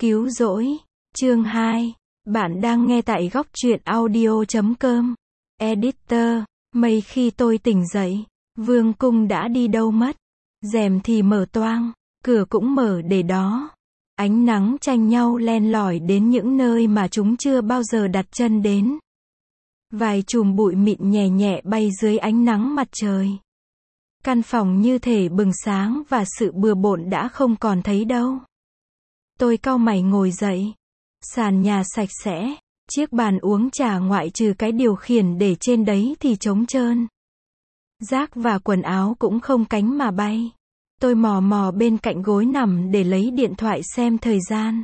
Cứu rỗi. Chương 2. Bạn đang nghe tại góc truyện audio.com. Editor. Mấy khi tôi tỉnh dậy, vương cung đã đi đâu mất. Rèm thì mở toang, cửa cũng mở để đó. Ánh nắng tranh nhau len lỏi đến những nơi mà chúng chưa bao giờ đặt chân đến. Vài chùm bụi mịn nhẹ nhẹ bay dưới ánh nắng mặt trời. Căn phòng như thể bừng sáng và sự bừa bộn đã không còn thấy đâu. Tôi cau mày ngồi dậy. Sàn nhà sạch sẽ, chiếc bàn uống trà ngoại trừ cái điều khiển để trên đấy thì trống trơn. Rác và quần áo cũng không cánh mà bay. Tôi mò mò bên cạnh gối nằm để lấy điện thoại xem thời gian.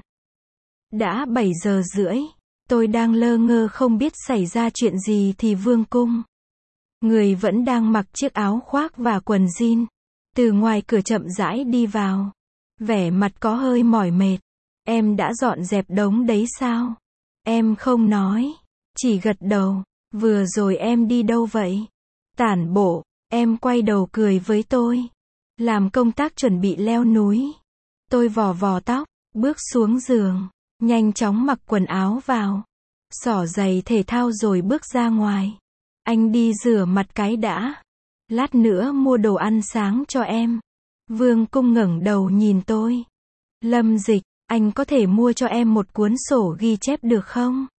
Đã 7 giờ rưỡi, tôi đang lơ ngơ không biết xảy ra chuyện gì thì vương cung. Người vẫn đang mặc chiếc áo khoác và quần jean. Từ ngoài cửa chậm rãi đi vào. Vẻ mặt có hơi mỏi mệt. Em đã dọn dẹp đống đấy sao? Em không nói, chỉ gật đầu. Vừa rồi em đi đâu vậy? Tản bộ. Em quay đầu cười với tôi. Làm công tác chuẩn bị leo núi. Tôi vò vò tóc, bước xuống giường, nhanh chóng mặc quần áo vào, xỏ giày thể thao rồi bước ra ngoài. Anh đi rửa mặt cái đã. Lát nữa mua đồ ăn sáng cho em. Vương cung ngẩng đầu nhìn tôi. Lâm Dịch, anh có thể mua cho em một cuốn sổ ghi chép được không?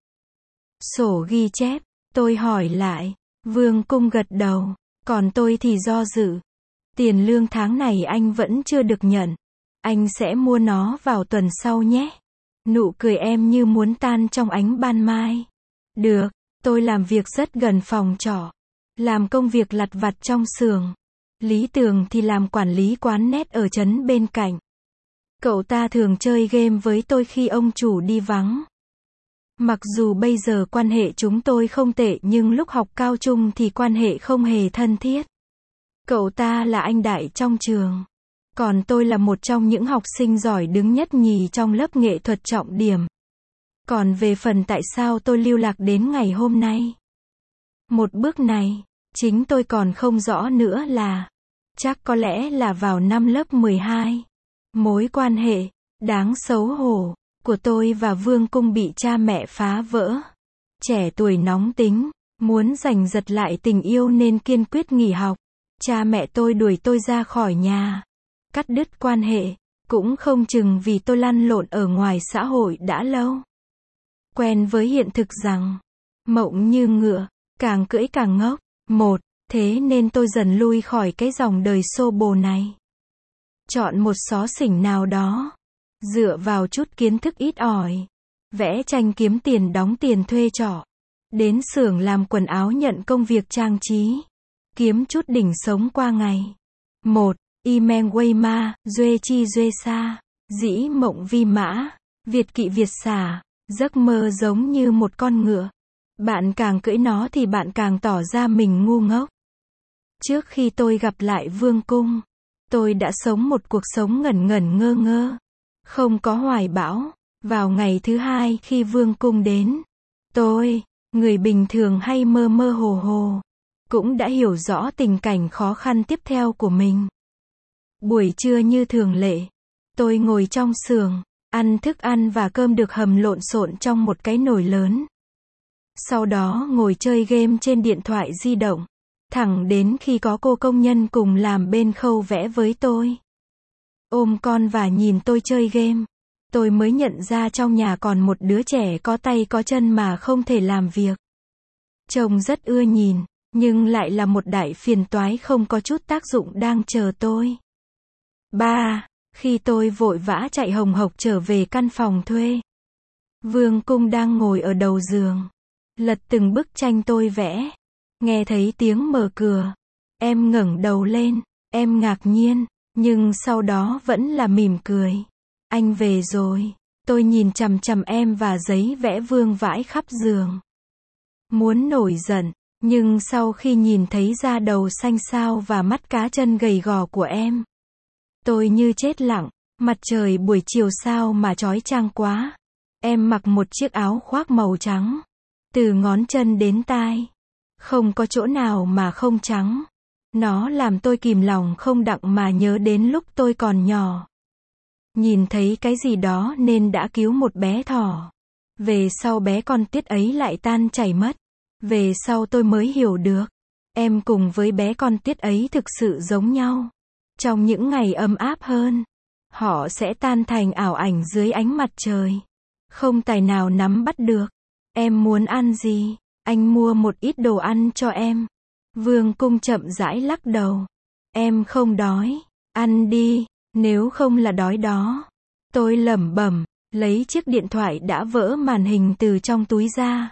Sổ ghi chép, tôi hỏi lại. Vương cung gật đầu, còn tôi thì do dự. Tiền lương tháng này anh vẫn chưa được nhận. Anh sẽ mua nó vào tuần sau nhé. Nụ cười em như muốn tan trong ánh ban mai. Được, tôi làm việc rất gần phòng trọ. Làm công việc lặt vặt trong xưởng. Lý Tường thì làm quản lý quán net ở trấn bên cạnh. Cậu ta thường chơi game với tôi khi ông chủ đi vắng. Mặc dù bây giờ quan hệ chúng tôi không tệ nhưng lúc học cao trung thì quan hệ không hề thân thiết. Cậu ta là anh đại trong trường. Còn tôi là một trong những học sinh giỏi đứng nhất nhì trong lớp nghệ thuật trọng điểm. Còn về phần tại sao tôi lưu lạc đến ngày hôm nay. Một bước này, chính tôi còn không rõ nữa là. Chắc có lẽ là vào năm lớp 12. Mối quan hệ, đáng xấu hổ, của tôi và vương cung bị cha mẹ phá vỡ. Trẻ tuổi nóng tính, muốn giành giật lại tình yêu nên kiên quyết nghỉ học. Cha mẹ tôi đuổi tôi ra khỏi nhà. Cắt đứt quan hệ, cũng không chừng vì tôi lăn lộn ở ngoài xã hội đã lâu. Quen với hiện thực rằng, mộng như ngựa, càng cưỡi càng ngốc. Thế nên tôi dần lui khỏi cái dòng đời xô bồ này. Chọn một xó xỉnh nào đó. Dựa vào chút kiến thức ít ỏi. Vẽ tranh kiếm tiền đóng tiền thuê trọ. Đến xưởng làm quần áo nhận công việc trang trí. Kiếm chút đỉnh sống qua ngày. Imen Weima, Duê Chi Duê Sa. Dĩ mộng vi mã. Việt kỵ Việt xả. Giấc mơ giống như một con ngựa. Bạn càng cưỡi nó thì bạn càng tỏ ra mình ngu ngốc. Trước khi tôi gặp lại vương cung, tôi đã sống một cuộc sống ngẩn ngẩn ngơ ngơ. Không có hoài bão. Vào ngày thứ hai khi vương cung đến, tôi, người bình thường hay mơ mơ hồ hồ, cũng đã hiểu rõ tình cảnh khó khăn tiếp theo của mình. Buổi trưa như thường lệ, tôi ngồi trong xưởng, ăn thức ăn và cơm được hầm lộn xộn trong một cái nồi lớn. Sau đó ngồi chơi game trên điện thoại di động, thẳng đến khi có cô công nhân cùng làm bên khâu vẽ với tôi. Ôm con và nhìn tôi chơi game, tôi mới nhận ra trong nhà còn một đứa trẻ có tay có chân mà không thể làm việc. Trông rất ưa nhìn, nhưng lại là một đại phiền toái không có chút tác dụng đang chờ tôi. Khi tôi vội vã chạy hồng hộc trở về căn phòng thuê, vương cung đang ngồi ở đầu giường, lật từng bức tranh tôi vẽ. Nghe thấy tiếng mở cửa, em ngẩng đầu lên, em ngạc nhiên, nhưng sau đó vẫn là mỉm cười. Anh về rồi. Tôi nhìn chằm chằm em và giấy vẽ vương vãi khắp giường. Muốn nổi giận, nhưng sau khi nhìn thấy da đầu xanh xao và mắt cá chân gầy gò của em, tôi như chết lặng. Mặt trời buổi chiều sao mà chói chang quá. Em mặc một chiếc áo khoác màu trắng, từ ngón chân đến tai, không có chỗ nào mà không trắng. Nó làm tôi kìm lòng không đặng mà nhớ đến lúc tôi còn nhỏ. nhìn thấy cái gì đó nên đã cứu một bé thỏ. Về sau bé con Tiết ấy lại tan chảy mất. Về sau tôi mới hiểu được, em cùng với bé con Tiết ấy thực sự giống nhau. Trong những ngày ấm áp hơn, họ sẽ tan thành ảo ảnh dưới ánh mặt trời. Không tài nào nắm bắt được. Em muốn ăn gì? Anh mua một ít đồ ăn cho em. Vương Cung chậm rãi lắc đầu. Em không đói. Ăn đi, nếu không là đói đó. Tôi lẩm bẩm, lấy chiếc điện thoại đã vỡ màn hình từ trong túi ra.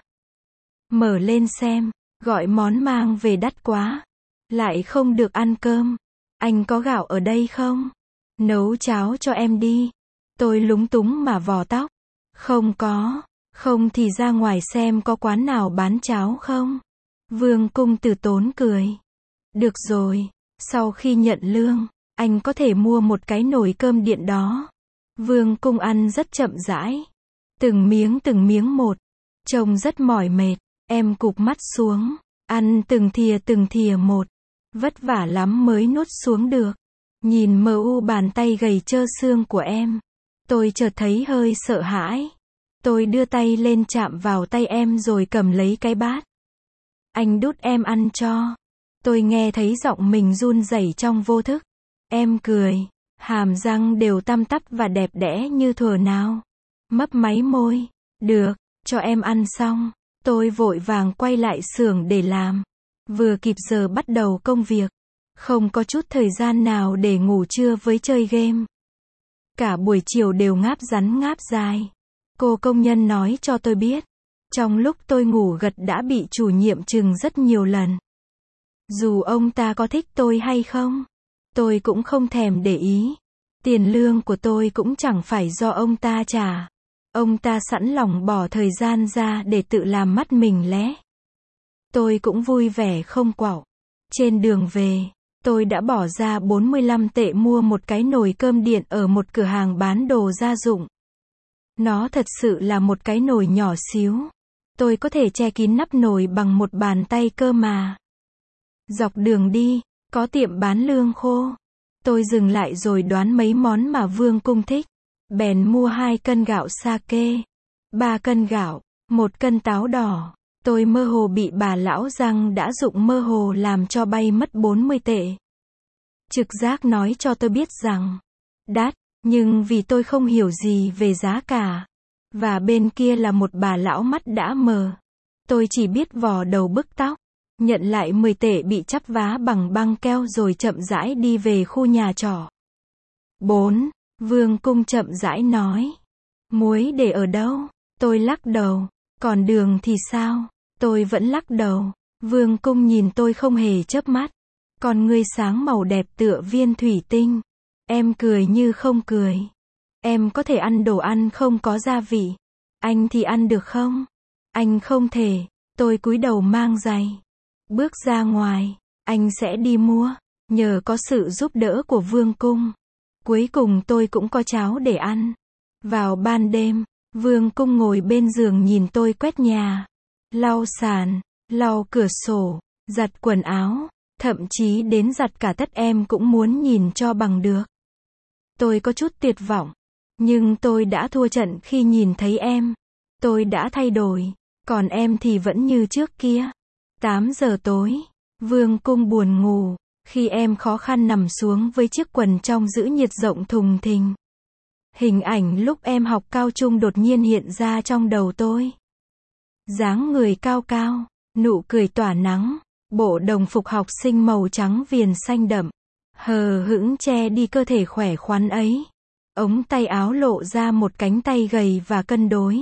Mở lên xem, gọi món mang về đắt quá. Lại không được ăn cơm. Anh có gạo ở đây không? Nấu cháo cho em đi. Tôi lúng túng mà vò tóc. Không có. Không thì ra ngoài xem có quán nào bán cháo không? Vương Cung từ tốn cười. Được rồi, sau khi nhận lương, anh có thể mua một cái nồi cơm điện đó. Vương Cung ăn rất chậm rãi. Từng miếng một. Trông rất mỏi mệt. Em cụp mắt xuống. Ăn từng thìa một. Vất vả lắm mới nuốt xuống được. Nhìn mờ u bàn tay gầy trơ xương của em. Tôi chợt thấy hơi sợ hãi. Tôi đưa tay lên chạm vào tay em rồi cầm lấy cái bát. Anh đút em ăn cho. Tôi nghe thấy giọng mình run rẩy trong vô thức. Em cười. Hàm răng đều tăm tắp và đẹp đẽ như thuở nào. Mấp máy môi. Được, cho em ăn xong. Tôi vội vàng quay lại xưởng để làm. Vừa kịp giờ bắt đầu công việc. Không có chút thời gian nào để ngủ trưa với chơi game. Cả buổi chiều đều ngáp rắn ngáp dài. Cô công nhân nói cho tôi biết. Trong lúc tôi ngủ gật đã bị chủ nhiệm trừng rất nhiều lần. Dù ông ta có thích tôi hay không, tôi cũng không thèm để ý. Tiền lương của tôi cũng chẳng phải do ông ta trả. Ông ta sẵn lòng bỏ thời gian ra để tự làm mắt mình lé. Tôi cũng vui vẻ không quạo. Trên đường về, tôi đã bỏ ra 45 tệ mua một cái nồi cơm điện ở một cửa hàng bán đồ gia dụng. Nó thật sự là một cái nồi nhỏ xíu. Tôi có thể che kín nắp nồi bằng một bàn tay cơ mà. Dọc đường đi, có tiệm bán lương khô. Tôi dừng lại rồi đoán mấy món mà Vương Cung thích. Bèn mua 2 cân gạo sake, 3 cân gạo, 1 cân táo đỏ. Tôi mơ hồ bị bà lão Giang đã dụng mơ hồ làm cho bay mất 40 tệ. Trực giác nói cho tôi biết rằng đắt, nhưng vì tôi không hiểu gì về giá cả. Và bên kia là một bà lão mắt đã mờ. Tôi chỉ biết vò đầu bứt tóc. Nhận lại 10 tệ bị chắp vá bằng băng keo rồi chậm rãi đi về khu nhà trọ. 4. Vương Cung chậm rãi nói. Muối để ở đâu? Tôi lắc đầu. Còn đường thì sao? Tôi vẫn lắc đầu. Vương Cung nhìn tôi không hề chớp mắt. Con ngươi sáng màu đẹp tựa viên thủy tinh. Em cười như không cười. Em có thể ăn đồ ăn không có gia vị. Anh thì ăn được không? Anh không thể. Tôi cúi đầu mang giày. Bước ra ngoài. Anh sẽ đi mua. Nhờ có sự giúp đỡ của Vương Cung. Cuối cùng tôi cũng có cháo để ăn. Vào ban đêm, Vương Cung ngồi bên giường nhìn tôi quét nhà. Lau sàn, lau cửa sổ, giặt quần áo. Thậm chí đến giặt cả tất em cũng muốn nhìn cho bằng được. Tôi có chút tuyệt vọng. Nhưng tôi đã thua trận khi nhìn thấy em. Tôi đã thay đổi. Còn em thì vẫn như trước kia. 8 giờ tối. Vương Cung buồn ngủ. Khi em khó khăn nằm xuống với chiếc quần trong giữ nhiệt rộng thùng thình. Hình ảnh lúc em học cao trung đột nhiên hiện ra trong đầu tôi. Dáng người cao cao, nụ cười tỏa nắng, bộ đồng phục học sinh màu trắng viền xanh đậm, hờ hững che đi cơ thể khỏe khoắn ấy. Ống tay áo lộ ra một cánh tay gầy và cân đối.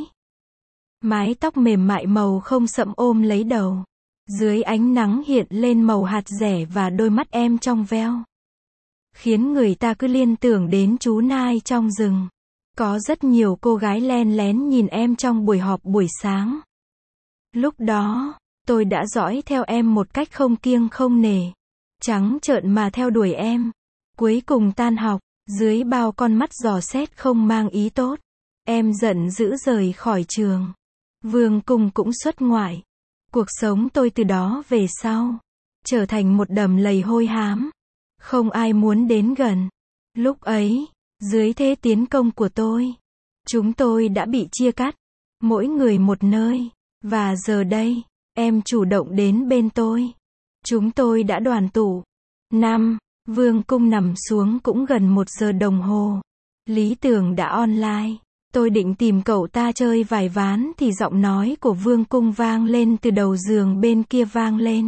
Mái tóc mềm mại màu không sậm ôm lấy đầu. Dưới ánh nắng hiện lên màu hạt dẻ và đôi mắt em trong veo. Khiến người ta cứ liên tưởng đến chú nai trong rừng. Có rất nhiều cô gái len lén nhìn em trong buổi họp buổi sáng. Lúc đó, tôi đã dõi theo em một cách không kiêng không nể. Trắng trợn mà theo đuổi em. Cuối cùng tan học, dưới bao con mắt dò xét không mang ý tốt. Em giận dữ rời khỏi trường. Vương Cung cũng xuất ngoại. Cuộc sống tôi từ đó về sau trở thành một đầm lầy hôi hám. Không ai muốn đến gần. Lúc ấy, Dưới thế tiến công của tôi, chúng tôi đã bị chia cắt, mỗi người một nơi. Và giờ đây, em chủ động đến bên tôi. Chúng tôi đã đoàn tụ. 5. Vương Cung nằm xuống cũng gần 1 giờ đồng hồ. Lý Tưởng đã online. Tôi định tìm cậu ta chơi vài ván thì giọng nói của Vương Cung vang lên từ đầu giường bên kia vang lên.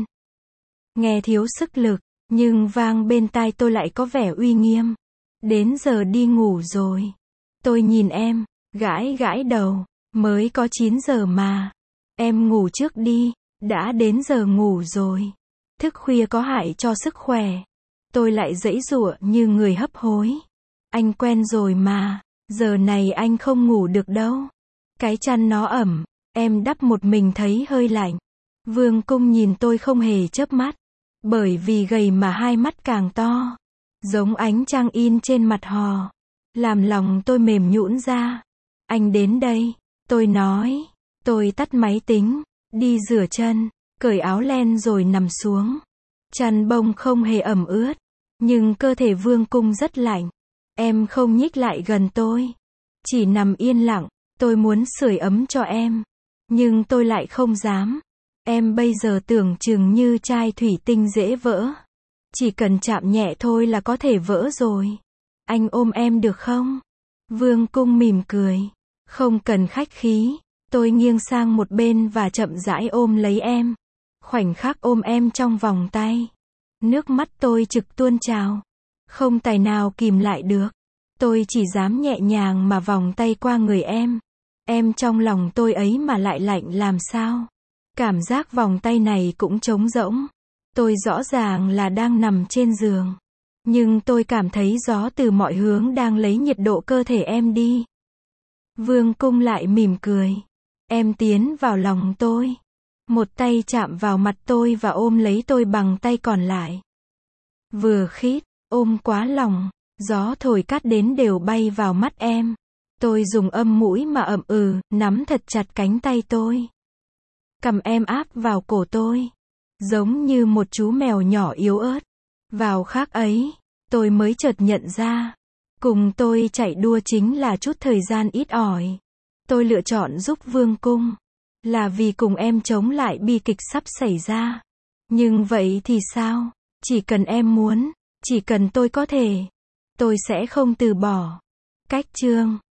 Nghe thiếu sức lực, nhưng vang bên tai tôi lại có vẻ uy nghiêm. Đến giờ đi ngủ rồi. Tôi nhìn em, gãi gãi đầu. Mới có 9 giờ mà. Em ngủ trước đi, đã đến giờ ngủ rồi. Thức khuya có hại cho sức khỏe. Tôi lại giãy giụa như người hấp hối. Anh quen rồi mà, giờ này anh không ngủ được đâu. Cái chăn nó ẩm, em đắp một mình thấy hơi lạnh. Vương Cung nhìn tôi không hề chớp mắt. Bởi vì gầy mà hai mắt càng to. Giống ánh trăng in trên mặt hò. Làm lòng tôi mềm nhũn ra. Anh đến đây, tôi nói. Tôi tắt máy tính, đi rửa chân, cởi áo len rồi nằm xuống. Chăn bông không hề ẩm ướt, nhưng cơ thể Vương Cung rất lạnh. Em không nhích lại gần tôi, chỉ nằm yên lặng. Tôi muốn sưởi ấm cho em, nhưng tôi lại không dám. Em bây giờ tưởng chừng như chai thủy tinh dễ vỡ. Chỉ cần chạm nhẹ thôi là có thể vỡ rồi. Anh ôm em được không? Vương Cung mỉm cười. Không cần khách khí. Tôi nghiêng sang một bên và chậm rãi ôm lấy em. Khoảnh khắc ôm em trong vòng tay. Nước mắt tôi trực tuôn trào. Không tài nào kìm lại được. Tôi chỉ dám nhẹ nhàng mà vòng tay qua người em. Em trong lòng tôi ấy mà lại lạnh làm sao? Cảm giác vòng tay này cũng trống rỗng. Tôi rõ ràng là đang nằm trên giường. Nhưng tôi cảm thấy gió từ mọi hướng đang lấy nhiệt độ cơ thể em đi. Vương Cung lại mỉm cười. Em tiến vào lòng tôi. Một tay chạm vào mặt tôi và ôm lấy tôi bằng tay còn lại. Vừa khít, ôm quá lòng, gió thổi cát đến đều bay vào mắt em. Tôi dùng âm mũi mà ậm nắm thật chặt cánh tay tôi. Cầm em áp vào cổ tôi. Giống như một chú mèo nhỏ yếu ớt. Vào khắc ấy, tôi mới chợt nhận ra. Cùng tôi chạy đua chính là chút thời gian ít ỏi. Tôi lựa chọn giúp Vương Cung. Là vì cùng em chống lại bi kịch sắp xảy ra. Nhưng vậy thì sao? Chỉ cần em muốn, chỉ cần tôi có thể, tôi sẽ không từ bỏ. Cách chương